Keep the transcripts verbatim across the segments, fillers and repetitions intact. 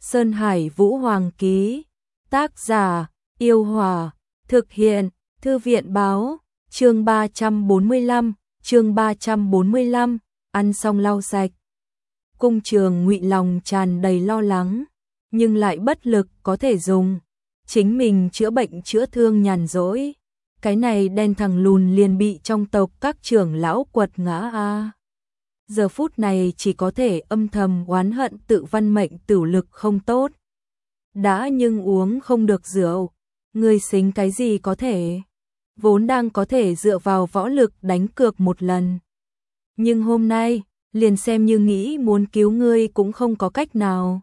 Sơn Hải Vũ Hoàng ký. Tác giả: Yêu Hòa. Thực hiện: Thư viện báo. Chương ba trăm bốn mươi lăm, chương ba trăm bốn mươi lăm, ăn xong lau sạch. Cung Trường Ngụy lòng tràn đầy lo lắng, nhưng lại bất lực có thể dùng. Chính mình chữa bệnh chữa thương nhàn rỗi, cái này đen thằng lùn liền bị trong tộc các trưởng lão quật ngã a. Giờ phút này chỉ có thể âm thầm oán hận tự văn mệnh tử lực không tốt. Đã nhưng uống không được rượu, người xính cái gì có thể. Vốn đang có thể dựa vào võ lực đánh cược một lần. Nhưng hôm nay, liền xem như nghĩ muốn cứu ngươi cũng không có cách nào.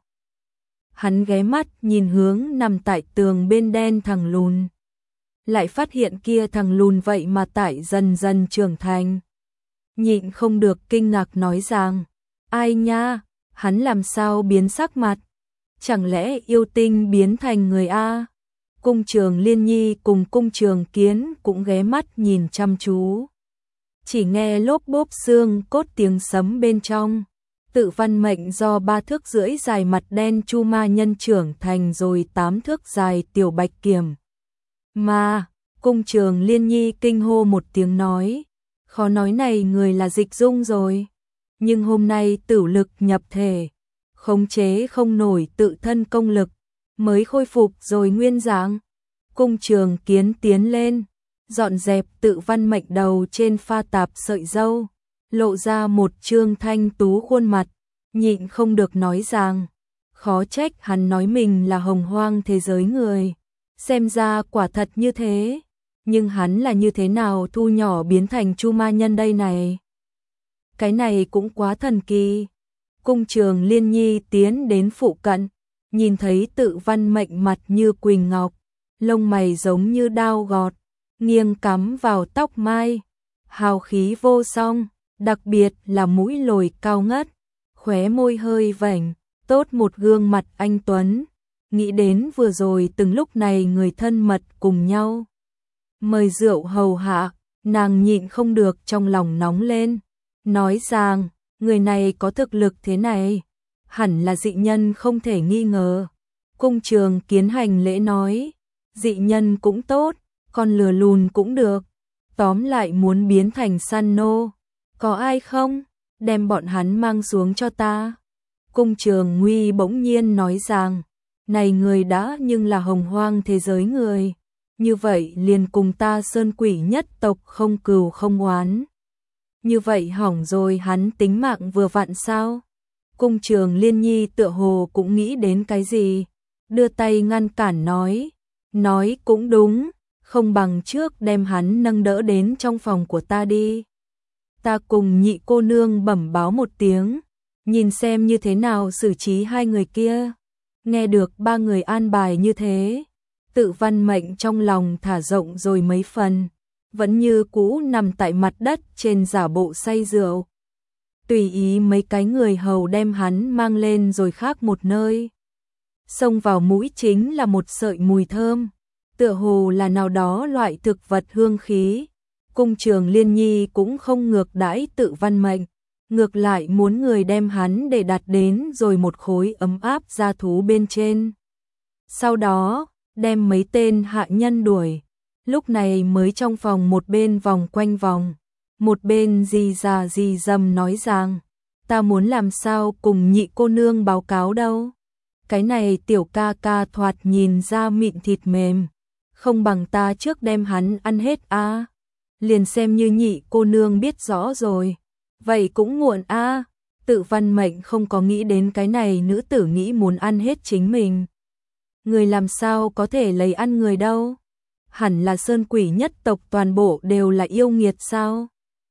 Hắn ghé mắt nhìn hướng nằm tại tường bên đen thằng lùn. Lại phát hiện kia thằng lùn vậy mà tại dần dần trưởng thành. Nhịn không được kinh ngạc nói rằng, ai nha, hắn làm sao biến sắc mặt? Chẳng lẽ yêu tinh biến thành người A? Cung Trường Liên Nhi cùng Cung Trường Kiến cũng ghé mắt nhìn chăm chú. Chỉ nghe lốp bốp xương cốt tiếng sấm bên trong. Tự văn mệnh do ba thước rưỡi dài mặt đen chu ma nhân trưởng thành rồi tám thước dài tiểu bạch kiểm. Mà, Cung Trường Liên Nhi kinh hô một tiếng nói, khó nói này người là Dịch Dung rồi. Nhưng hôm nay tử lực nhập thể, khống chế không nổi tự thân công lực, mới khôi phục rồi nguyên dạng. Cung Trường Kiến tiến lên, dọn dẹp tự văn mệnh đầu trên pha tạp sợi râu, lộ ra một trương thanh tú khuôn mặt, nhịn không được nói rằng, khó trách hắn nói mình là hồng hoang thế giới người, xem ra quả thật như thế, nhưng hắn là như thế nào thu nhỏ biến thành chu ma nhân đây này? Cái này cũng quá thần kỳ. Cung Trường Liên Nhi tiến đến phụ cận, nhìn thấy tự văn mệnh mặt như quỳnh ngọc, lông mày giống như đao gọt, nghiêng cắm vào tóc mai, hào khí vô song, đặc biệt là mũi lồi cao ngất, khóe môi hơi vểnh, tốt một gương mặt anh tuấn. Nghĩ đến vừa rồi từng lúc này người thân mật cùng nhau mời rượu hầu hạ, nàng nhịn không được trong lòng nóng lên, nói rằng, người này có thực lực thế này, hẳn là dị nhân không thể nghi ngờ. Cung Trường Kiến hành lễ nói, dị nhân cũng tốt, con lừa lùn cũng được, tóm lại muốn biến thành săn nô, có ai không, đem bọn hắn mang xuống cho ta. Cung Trường Nguy bỗng nhiên nói rằng, này người đã nhưng là hồng hoang thế giới người, như vậy liền cùng ta sơn quỷ nhất tộc không cừu không oán. Như vậy hỏng rồi hắn tính mạng vừa vặn sao? Cung Trường Liên Nhi tựa hồ cũng nghĩ đến cái gì, đưa tay ngăn cản nói, nói cũng đúng, không bằng trước đem hắn nâng đỡ đến trong phòng của ta đi. Ta cùng nhị cô nương bẩm báo một tiếng, nhìn xem như thế nào xử trí hai người kia. Nghe được ba người an bài như thế, tự văn mệnh trong lòng thả rộng rồi mấy phần, vẫn như cũ nằm tại mặt đất trên giả bộ say rượu. Tùy ý mấy cái người hầu đem hắn mang lên rồi khác một nơi. Xông vào mũi chính là một sợi mùi thơm, tựa hồ là nào đó loại thực vật hương khí. Cung Trường Liên Nhi cũng không ngược đãi tự văn mệnh, ngược lại muốn người đem hắn để đặt đến rồi một khối ấm áp da thú bên trên. Sau đó, đem mấy tên hạ nhân đuổi, lúc này mới trong phòng một bên vòng quanh vòng, một bên gì già gì dầm nói rằng, ta muốn làm sao cùng nhị cô nương báo cáo đâu. Cái này tiểu ca ca thoạt nhìn ra mịn thịt mềm, không bằng ta trước đem hắn ăn hết a. À. Liền xem như nhị cô nương biết rõ rồi, vậy cũng muộn a. À. Tự văn mệnh không có nghĩ đến cái này nữ tử nghĩ muốn ăn hết chính mình. Người làm sao có thể lấy ăn người đâu? Hẳn là sơn quỷ nhất tộc toàn bộ đều là yêu nghiệt sao?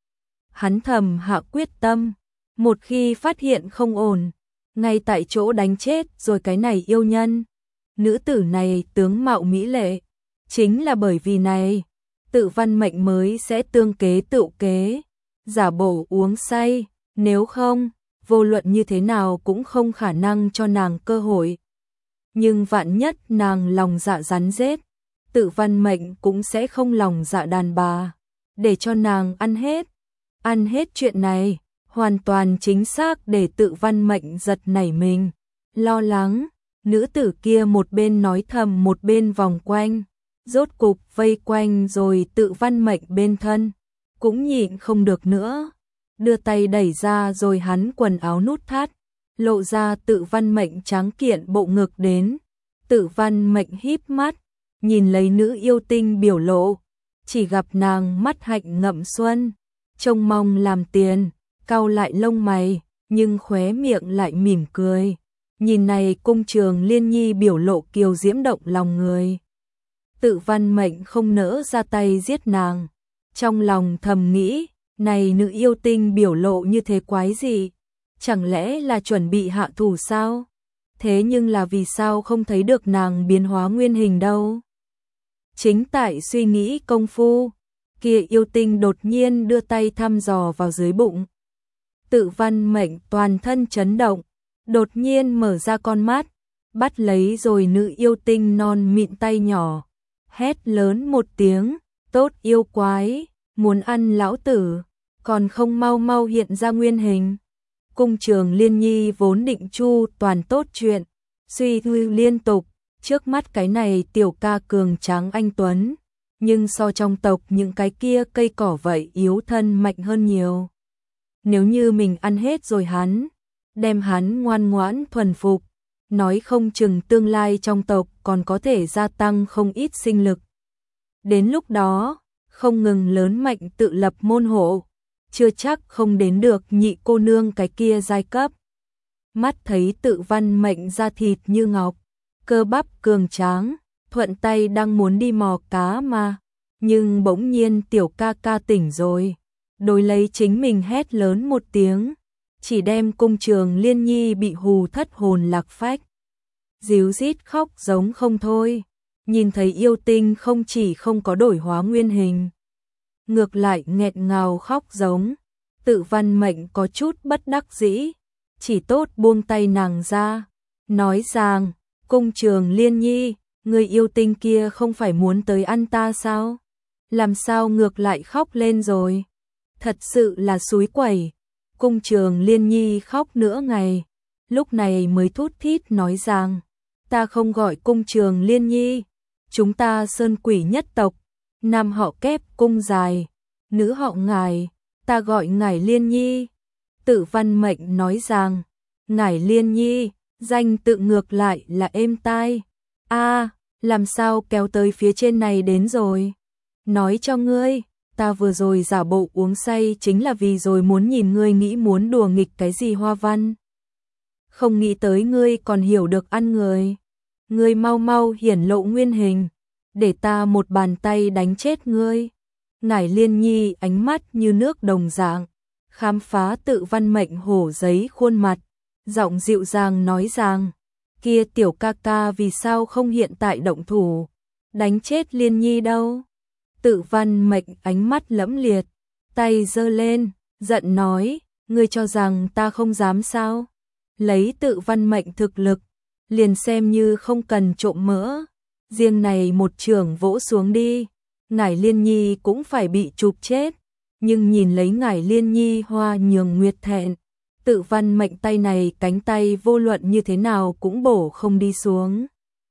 Hắn thầm hạ quyết tâm, một khi phát hiện không ổn, ngay tại chỗ đánh chết rồi cái này yêu nhân. Nữ tử này tướng mạo mỹ lệ, chính là bởi vì này, tự văn mệnh mới sẽ tương kế tự kế, giả bộ uống say, nếu không, vô luận như thế nào cũng không khả năng cho nàng cơ hội. Nhưng vạn nhất nàng lòng dạ rắn rết, tự văn mệnh cũng sẽ không lòng dạ đàn bà, để cho nàng ăn hết. Ăn hết chuyện này, hoàn toàn chính xác để tự văn mệnh giật nảy mình, lo lắng, Nữ tử kia một bên nói thầm một bên vòng quanh, rốt cục vây quanh rồi Tự Văn Mệnh bên thân, cũng nhịn không được nữa, đưa tay đẩy ra rồi hắn quần áo nút thắt, lộ ra Tự Văn Mệnh tráng kiện bộ ngực đến. Tự Văn Mệnh híp mắt, nhìn lấy nữ yêu tinh biểu lộ, chỉ gặp nàng mắt hạnh ngậm xuân, trông mong làm tiền, cau lại lông mày, nhưng khóe miệng lại mỉm cười. Nhìn này Cung Trường Liên Nhi biểu lộ kiều diễm động lòng người. Tự Văn Mệnh không nỡ ra tay giết nàng, trong lòng thầm nghĩ, này nữ yêu tinh biểu lộ như thế quái gì, chẳng lẽ là chuẩn bị hạ thủ sao? Thế nhưng là vì sao không thấy được nàng biến hóa nguyên hình đâu? Chính tại suy nghĩ công phu, kia yêu tinh đột nhiên đưa tay thăm dò vào dưới bụng. Tự Văn Mệnh toàn thân chấn động, đột nhiên mở ra con mắt, bắt lấy rồi nữ yêu tinh non mịn tay nhỏ, hét lớn một tiếng, tốt yêu quái, muốn ăn lão tử, còn không mau mau hiện ra nguyên hình. Cung Trường Liên Nhi vốn định chu toàn tốt chuyện, suy thư liên tục, trước mắt cái này tiểu ca cường tráng anh tuấn, nhưng so trong tộc những cái kia cây cỏ vậy yếu thân mạnh hơn nhiều. Nếu như mình ăn hết rồi hắn, đem hắn ngoan ngoãn thuần phục, nói không chừng tương lai trong tộc còn có thể gia tăng không ít sinh lực. Đến lúc đó, không ngừng lớn mạnh tự lập môn hộ, chưa chắc không đến được nhị cô nương cái kia giai cấp. Mắt thấy Tự Văn Mệnh da thịt như ngọc, cơ bắp cường tráng, thuận tay đang muốn đi mò cá mà, nhưng bỗng nhiên tiểu ca ca tỉnh rồi, đối lấy chính mình hét lớn một tiếng, chỉ đem Cung Trường Liên Nhi bị hù thất hồn lạc phách. Díu rít khóc giống không thôi, nhìn thấy yêu tinh không chỉ không có đổi hóa nguyên hình, ngược lại nghẹn ngào khóc giống. Tự Văn Mệnh có chút bất đắc dĩ, chỉ tốt buông tay nàng ra, nói rằng, Cung Trường Liên Nhi, người yêu tinh kia không phải muốn tới ăn ta sao? Làm sao ngược lại khóc lên rồi? Thật sự là xúi quẩy. Cung Trường Liên Nhi khóc nửa ngày, lúc này mới thút thít nói rằng, ta không gọi Cung Trường Liên Nhi, chúng ta Sơn Quỷ nhất tộc, nam họ Kép cung dài, nữ họ Ngải, ta gọi Ngải Liên Nhi. Tự Văn Mệnh nói rằng, Ngải Liên Nhi, danh tự ngược lại là êm tai. A, làm sao kéo tới phía trên này đến rồi? Nói cho ngươi, ta vừa rồi giả bộ uống say chính là vì rồi muốn nhìn ngươi nghĩ muốn đùa nghịch cái gì hoa văn. Không nghĩ tới ngươi còn hiểu được ăn người. Ngươi mau mau hiển lộ nguyên hình, để ta một bàn tay đánh chết ngươi. Ngải Liên Nhi ánh mắt như nước đồng dạng, khám phá Tự Văn Mệnh hổ giấy khuôn mặt, giọng dịu dàng nói rằng, kia tiểu ca ca vì sao không hiện tại động thủ, đánh chết Liên Nhi đâu. Tự Văn Mệnh ánh mắt lẫm liệt, tay giơ lên, giận nói, ngươi cho rằng ta không dám sao? Lấy Tự Văn Mệnh thực lực, liền xem như không cần trộm mỡ, riêng này một chưởng vỗ xuống đi, Ngải Liên Nhi cũng phải bị chụp chết. Nhưng nhìn lấy Ngải Liên Nhi hoa nhường nguyệt thẹn, Tự Văn Mệnh tay này cánh tay vô luận như thế nào cũng bổ không đi xuống.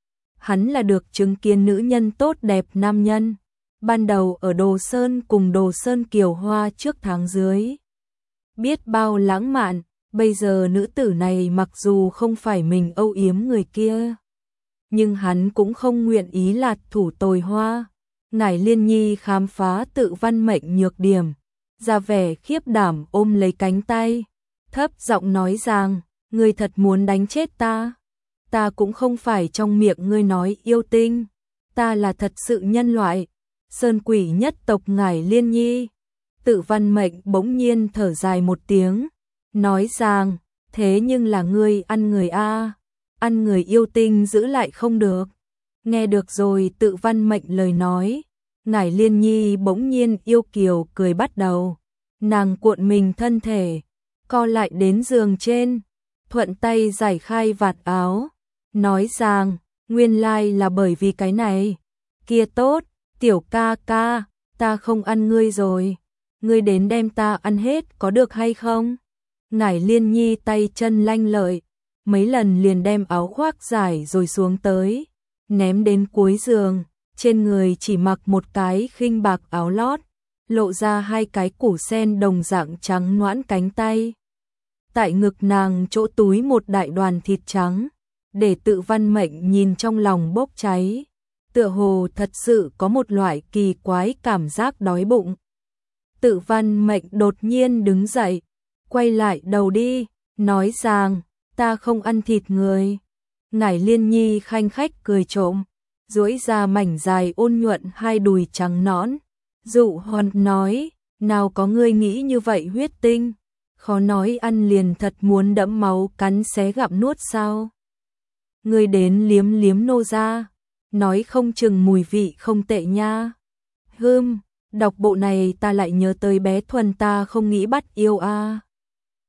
Hắn là được chứng kiến nữ nhân tốt đẹp nam nhân, ban đầu ở Đồ Sơn cùng Đồ Sơn Kiều Hoa trước tháng dưới. Biết bao lãng mạn, bây giờ nữ tử này mặc dù không phải mình âu yếm người kia, nhưng hắn cũng không nguyện ý lạt thủ tồi hoa. Ngải Liên Nhi khám phá Tự Văn Mệnh nhược điểm, ra vẻ khiếp đảm ôm lấy cánh tay, thấp giọng nói rằng, ngươi thật muốn đánh chết ta? Ta cũng không phải trong miệng ngươi nói yêu tinh, ta là thật sự nhân loại, Sơn Quỷ nhất tộc Ngải Liên Nhi. Tự Văn Mệnh bỗng nhiên thở dài một tiếng, nói rằng, thế nhưng là ngươi ăn người a, ăn người yêu tinh giữ lại không được. Nghe được rồi Tự Văn Mệnh lời nói, Ngải Liên Nhi bỗng nhiên yêu kiều cười bắt đầu, nàng cuộn mình thân thể, co lại đến giường trên, thuận tay giải khai vạt áo, nói rằng, nguyên lai là bởi vì cái này, kia tốt, tiểu ca ca, ta không ăn ngươi rồi, ngươi đến đem ta ăn hết có được hay không? Ngải Liên Nhi tay chân lanh lợi, mấy lần liền đem áo khoác giải rồi xuống tới, ném đến cuối giường, trên người chỉ mặc một cái khinh bạc áo lót, lộ ra hai cái củ sen đồng dạng trắng nõn cánh tay. Tại ngực nàng chỗ túi một đại đoàn thịt trắng, để Tự Văn Mệnh nhìn trong lòng bốc cháy, tựa hồ thật sự có một loại kỳ quái cảm giác đói bụng. Tự Văn Mệnh đột nhiên đứng dậy, quay lại đầu đi, nói rằng, ta không ăn thịt người. Ngải Liên Nhi khanh khách cười trộm, duỗi ra mảnh dài ôn nhuận hai đùi trắng nõn, dụ hòn nói, nào có ngươi nghĩ như vậy huyết tinh, khó nói ăn liền thật muốn đẫm máu cắn xé gặm nuốt sao. Ngươi đến liếm liếm nô ra, nói không chừng mùi vị không tệ nha. Hưm, đọc bộ này ta lại nhớ tới bé Thuần ta không nghĩ bắt yêu a. À.